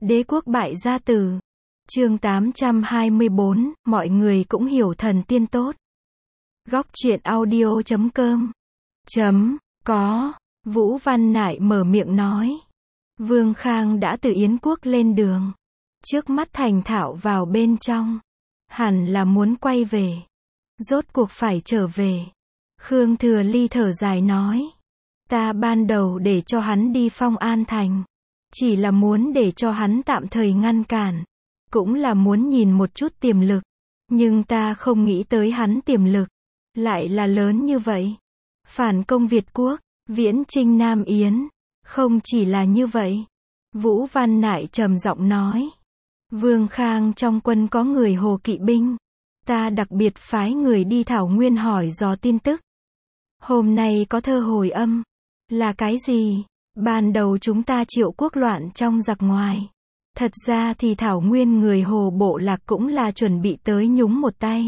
Đế quốc bại gia tử. Chương 824, mọi người cũng hiểu thần tiên tốt. Góc truyện audio.com. Có. Vũ Văn Nại mở miệng nói. Vương Khang đã từ Yến quốc lên đường. Trước mắt thành thạo vào bên trong. Hẳn là muốn quay về. Rốt cuộc phải trở về. Khương Thừa Ly thở dài nói. Ta ban đầu để cho hắn đi Phong An Thành. Chỉ là muốn để cho hắn tạm thời ngăn cản. Cũng là muốn nhìn một chút tiềm lực. Nhưng ta không nghĩ tới hắn tiềm lực. Lại là lớn như vậy. Phản công Việt quốc, viễn chinh Nam Yến. Không chỉ là như vậy. Vũ Văn Nại trầm giọng nói. Vương Khang trong quân có người Hồ Kỵ binh. Ta đặc biệt phái người đi Thảo Nguyên hỏi dò tin tức. Hôm nay có thơ hồi âm. Là cái gì? Ban đầu chúng ta Triệu quốc loạn trong giặc ngoài. Thật ra thì Thảo Nguyên người Hồ bộ lạc cũng là chuẩn bị tới nhúng một tay.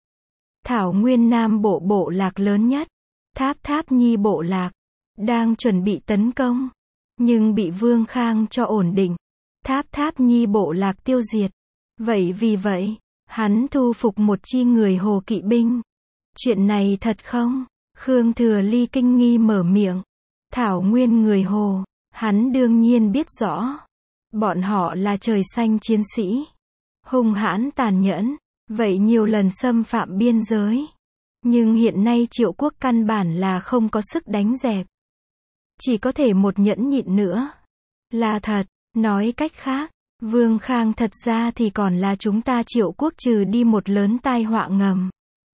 Thảo Nguyên Nam bộ bộ lạc lớn nhất, Tháp Tháp Nhi bộ lạc, đang chuẩn bị tấn công. Nhưng bị Vương Khang cho ổn định. Tháp Tháp Nhi bộ lạc tiêu diệt. Vậy vì vậy, hắn thu phục một chi người Hồ Kỵ binh. Chuyện này thật không? Khương Thừa Ly kinh nghi mở miệng. Thảo Nguyên người Hồ, hắn đương nhiên biết rõ. Bọn họ là trời xanh chiến sĩ. Hung hãn tàn nhẫn. Vậy nhiều lần xâm phạm biên giới. Nhưng hiện nay Triệu quốc căn bản là không có sức đánh dẹp. Chỉ có thể một nhẫn nhịn nữa. Là thật. Nói cách khác, Vương Khang thật ra thì còn là chúng ta Triệu quốc trừ đi một lớn tai họa ngầm.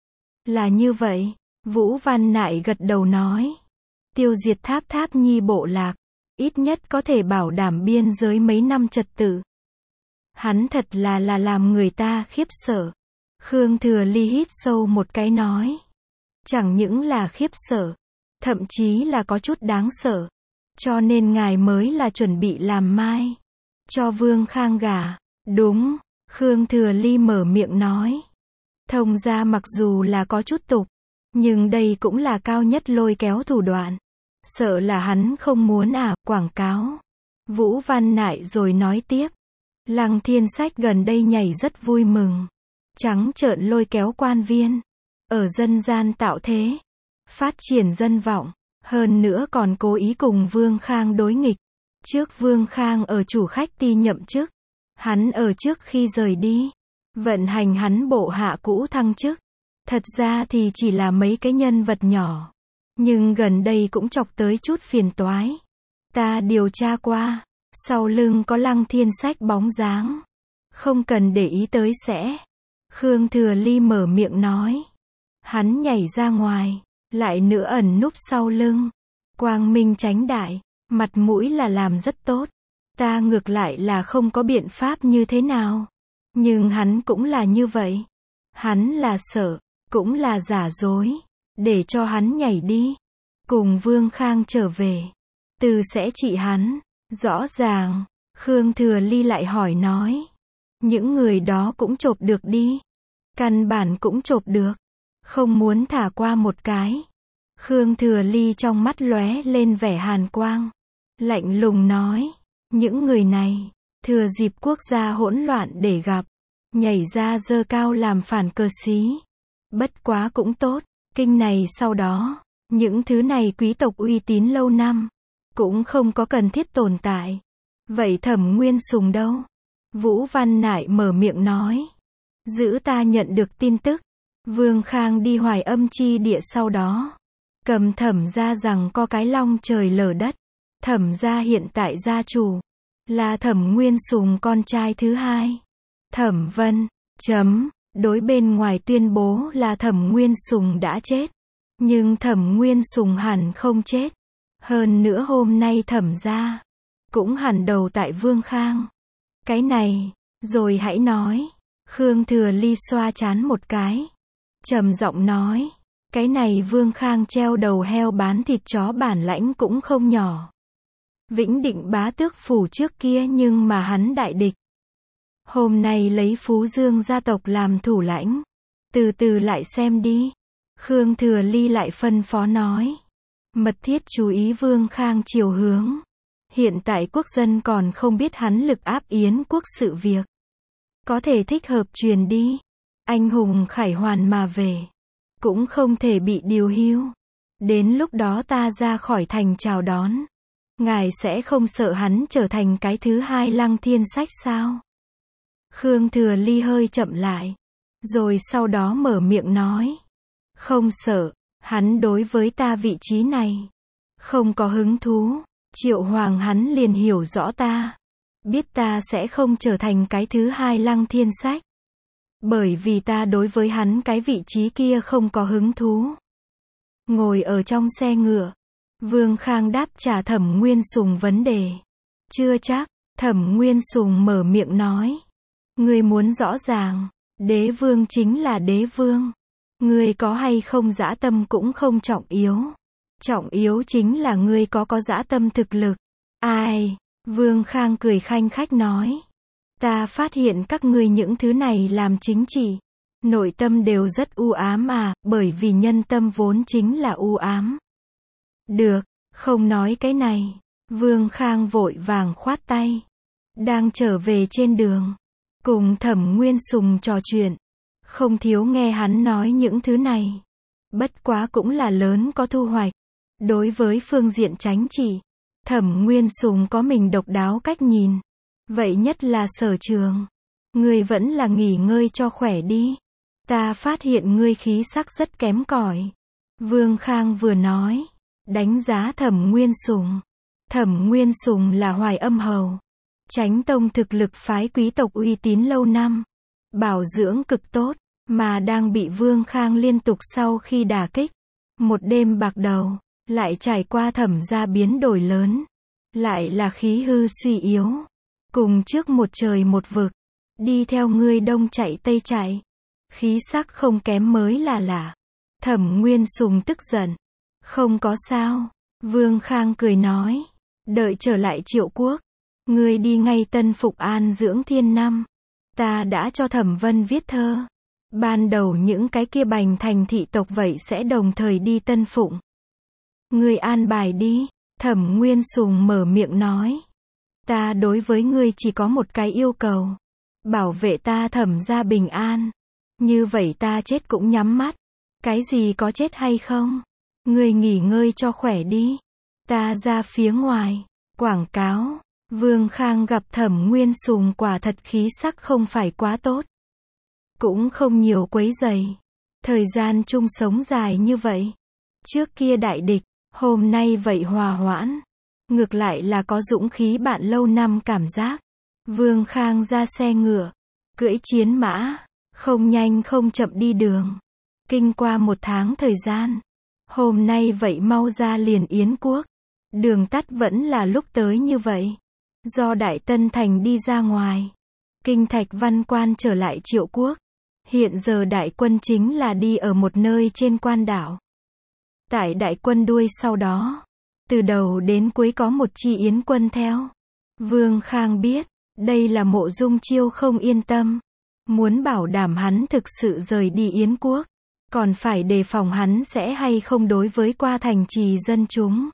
Là như vậy. Vũ Văn Nại gật đầu nói. Tiêu diệt Tháp Tháp Nhi bộ lạc. Ít nhất có thể bảo đảm biên giới mấy năm trật tự. Hắn thật là làm người ta khiếp sợ. Khương Thừa Ly hít sâu một cái nói. Chẳng những là khiếp sợ. Thậm chí là có chút đáng sợ. Cho nên ngài mới là chuẩn bị làm mai. Cho Vương Khang gả. Đúng. Khương Thừa Ly mở miệng nói. Thông gia mặc dù là có chút tục. Nhưng đây cũng là cao nhất lôi kéo thủ đoạn. Sợ là hắn không muốn quảng cáo. Vũ Văn Nại rồi nói tiếp. Lăng Thiên Sách gần đây nhảy rất vui mừng. Trắng trợn lôi kéo quan viên. Ở dân gian tạo thế. Phát triển dân vọng. Hơn nữa còn cố ý cùng Vương Khang đối nghịch. Trước Vương Khang ở chủ khách ti nhậm chức. Hắn ở trước khi rời đi. Vận hành hắn bộ hạ cũ thăng chức. Thật ra thì chỉ là mấy cái nhân vật nhỏ. Nhưng gần đây cũng chọc tới chút phiền toái. Ta điều tra qua. Sau lưng có Lăng Thiên Sách bóng dáng. Không cần để ý tới sẽ. Khương Thừa Ly mở miệng nói. Hắn nhảy ra ngoài. Lại nữa ẩn núp sau lưng. Quang minh chánh đại. Mặt mũi là làm rất tốt. Ta ngược lại là không có biện pháp như thế nào. Nhưng hắn cũng là như vậy. Hắn là sợ. Cũng là giả dối. Để cho hắn nhảy đi. Cùng Vương Khang trở về. Từ sẽ trị hắn. Rõ ràng. Khương Thừa Ly lại hỏi nói. Những người đó cũng chộp được đi. Căn bản cũng chộp được. Không muốn thả qua một cái. Khương Thừa Ly trong mắt lóe lên vẻ hàn quang. Lạnh lùng nói. Những người này. Thừa dịp quốc gia hỗn loạn để gặp. Nhảy ra dơ cao làm phản cờ xí. Bất quá cũng tốt. Kinh này sau đó. Những thứ này quý tộc uy tín lâu năm. Cũng không có cần thiết tồn tại. Vậy Thẩm Nguyên Sùng đâu? Vũ Văn Nại mở miệng nói. Giữ ta nhận được tin tức. Vương Khang đi Hoài Âm chi địa sau đó. Cầm Thẩm gia rằng có cái long trời lở đất. Thẩm gia hiện tại gia chủ. Là Thẩm Nguyên Sùng con trai thứ hai. Thẩm Vân. Đối bên ngoài tuyên bố là Thẩm Nguyên Sùng đã chết. Nhưng Thẩm Nguyên Sùng hẳn không chết. Hơn nữa hôm nay Thẩm gia cũng hẳn đầu tại Vương Khang. Cái này, rồi hãy nói. Khương Thừa Ly xoa trán một cái. Trầm giọng nói. Cái này Vương Khang treo đầu heo bán thịt chó bản lãnh cũng không nhỏ. Vĩnh Định bá tước phủ trước kia nhưng mà hắn đại địch. Hôm nay lấy Phú Dương gia tộc làm thủ lãnh. Từ từ lại xem đi. Khương Thừa Ly lại phân phó nói. Mật thiết chú ý Vương Khang chiều hướng. Hiện tại quốc dân còn không biết hắn lực áp Yến quốc sự việc. Có thể thích hợp truyền đi. Anh hùng khải hoàn mà về. Cũng không thể bị điều hưu. Đến lúc đó ta ra khỏi thành chào đón. Ngài sẽ không sợ hắn trở thành cái thứ hai Lăng Thiên Sách sao? Khương Thừa Ly hơi chậm lại. Rồi sau đó mở miệng nói. Không sợ, hắn đối với ta vị trí này. Không có hứng thú. Triệu Hoàng hắn liền hiểu rõ ta. Biết ta sẽ không trở thành cái thứ hai Lăng Thiên Sách. Bởi vì ta đối với hắn cái vị trí kia không có hứng thú. Ngồi ở trong xe ngựa. Vương Khang đáp trả Thẩm Nguyên Sùng vấn đề. Chưa chắc, Thẩm Nguyên Sùng mở miệng nói. Ngươi muốn rõ ràng, đế vương chính là đế vương. Ngươi có hay không dã tâm cũng không trọng yếu. Trọng yếu chính là ngươi có dã tâm thực lực. Ai? Vương Khang cười khanh khách nói. Ta phát hiện các ngươi những thứ này làm chính trị. Nội tâm đều rất u ám à, bởi vì nhân tâm vốn chính là u ám. Được, không nói cái này. Vương Khang vội vàng khoát tay. Đang trở về trên đường. Cùng Thẩm Nguyên Sùng trò chuyện. Không thiếu nghe hắn nói những thứ này. Bất quá cũng là lớn có thu hoạch. Đối với phương diện chính trị, Thẩm Nguyên Sùng có mình độc đáo cách nhìn. Vậy nhất là Sở Trường. Ngươi vẫn là nghỉ ngơi cho khỏe đi. Ta phát hiện ngươi khí sắc rất kém cỏi. Vương Khang vừa nói. Đánh giá Thẩm Nguyên Sùng. Thẩm Nguyên Sùng là Hoài Âm Hầu. Chánh tông thực lực phái quý tộc uy tín lâu năm. Bảo dưỡng cực tốt. Mà đang bị Vương Khang liên tục sau khi đả kích. Một đêm bạc đầu. Lại trải qua Thẩm gia biến đổi lớn. Lại là khí hư suy yếu. Cùng trước một trời một vực. Đi theo ngươi đông chạy tây chạy. Khí sắc không kém mới là lạ. Thẩm Nguyên Sùng tức giận. Không có sao. Vương Khang cười nói. Đợi trở lại Triệu Quốc. Ngươi đi ngay Tân Phục an dưỡng thiên năm. Ta đã cho Thẩm Vân viết thơ. Ban đầu những cái kia bành thành thị tộc vậy sẽ đồng thời đi Tân Phụng. Ngươi an bài đi. Thẩm Nguyên Sùng mở miệng nói. Ta đối với ngươi chỉ có một cái yêu cầu. Bảo vệ ta Thẩm gia bình an. Như vậy ta chết cũng nhắm mắt. Cái gì có chết hay không? Ngươi nghỉ ngơi cho khỏe đi. Ta ra phía ngoài. Quảng cáo. Vương Khang gặp Thẩm Nguyên Sùng quả thật khí sắc không phải quá tốt. Cũng không nhiều quấy rầy. Thời gian chung sống dài như vậy. Trước kia đại địch. Hôm nay vậy hòa hoãn. Ngược lại là có dũng khí bạn lâu năm cảm giác. Vương Khang ra xe ngựa. Cưỡi chiến mã. Không nhanh không chậm đi đường. Kinh qua một tháng thời gian. Hôm nay vậy mau ra liền Yến quốc. Đường tắt vẫn là lúc tới như vậy. Do Đại Tân Thành đi ra ngoài. Kinh Thạch Văn Quan trở lại Triệu Quốc. Hiện giờ đại quân chính là đi ở một nơi trên quan đảo. Tại đại quân đuôi sau đó. Từ đầu đến cuối có một chi Yến quân theo. Vương Khang biết. Đây là Mộ Dung Chiêu không yên tâm. Muốn bảo đảm hắn thực sự rời đi Yến quốc. Còn phải đề phòng hắn sẽ hay không đối với qua thành trì dân chúng.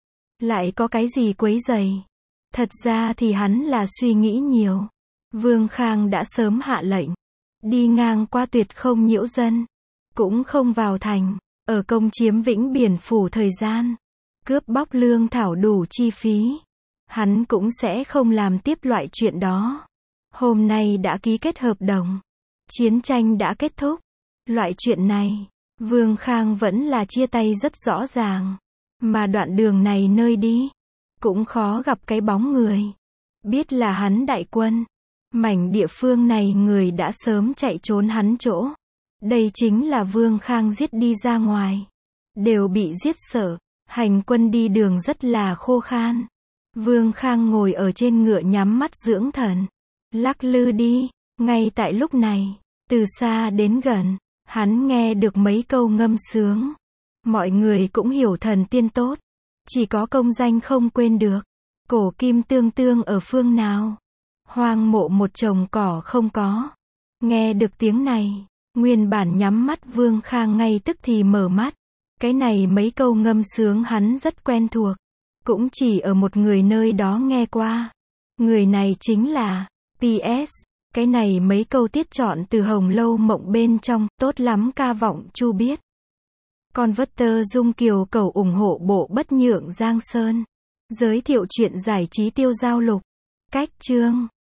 Lại có cái gì quấy rầy. Thật ra thì hắn là suy nghĩ nhiều. Vương Khang đã sớm hạ lệnh. Đi ngang qua tuyệt không nhiễu dân. Cũng không vào thành. Ở công chiếm Vĩnh Biển Phủ thời gian. Cướp bóc lương thảo đủ chi phí. Hắn cũng sẽ không làm tiếp loại chuyện đó. Hôm nay đã ký kết hợp đồng. Chiến tranh đã kết thúc. Loại chuyện này, Vương Khang vẫn là chia tay rất rõ ràng. Mà đoạn đường này nơi đi, cũng khó gặp cái bóng người. Biết là hắn đại quân. Mảnh địa phương này người đã sớm chạy trốn hắn chỗ. Đây chính là Vương Khang giết đi ra ngoài. Đều bị giết sợ. Hành quân đi đường rất là khô khan. Vương Khang ngồi ở trên ngựa nhắm mắt dưỡng thần. Lắc lư đi. Ngay tại lúc này, từ xa đến gần, hắn nghe được mấy câu ngâm sướng. Mọi người cũng hiểu thần tiên tốt. Chỉ có công danh không quên được. Cổ kim tương tương ở phương nào? Hoang mộ một chồng cỏ không có. Nghe được tiếng này, nguyên bản nhắm mắt Vương Khang ngay tức thì mở mắt. Cái này mấy câu ngâm sướng hắn rất quen thuộc. cũng chỉ ở một người nơi đó nghe qua. Người này chính là PS. Cái này mấy câu tiết chọn từ Hồng Lâu Mộng bên trong, tốt lắm ca vọng Chu biết. Converter Dung Kiều cầu ủng hộ bộ Bất Nhượng Giang Sơn. Giới thiệu chuyện giải trí tiêu giao lục. Cách chương